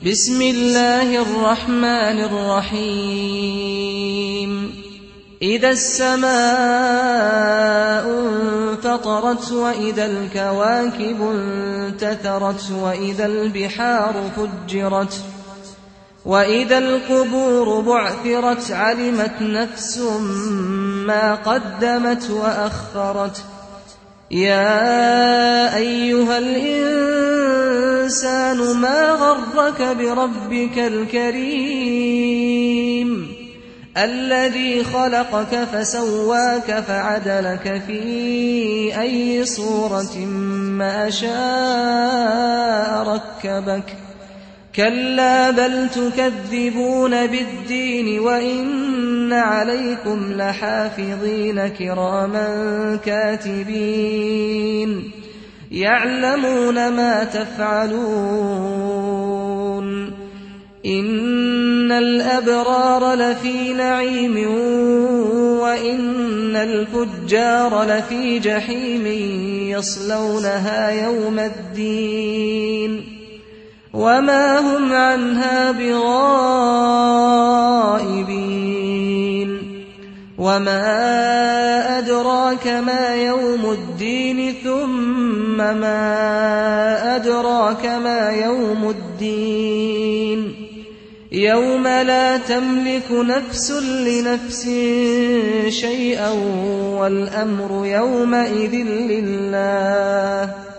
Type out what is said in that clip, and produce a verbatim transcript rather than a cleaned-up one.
بسم الله الرحمن الرحيم إذا السماء انفطرت وإذا الكواكب انتثرت وإذا البحار فجرت وإذا القبور بعثرت علمت نفس ما قدمت وأخرت يا أيها الإنسان ما غرك بربك الكريم الذي خلقك فسواك فعدلك في أي صورة ما شاء ركبك كلا بل تكذبون بالدين وإن عليكم لحافظين كراما كاتبين يعلمون ما تفعلون إن الأبرار لفي نعيم وإن الفجار لفي جحيم يصلونها يوم الدين وما هم عنها بغائبين وما أدراك ما يوم الدين ثم ما أدراك ما يوم الدين يوم لا تملك نفس لنفس شيئا والأمر يومئذ لله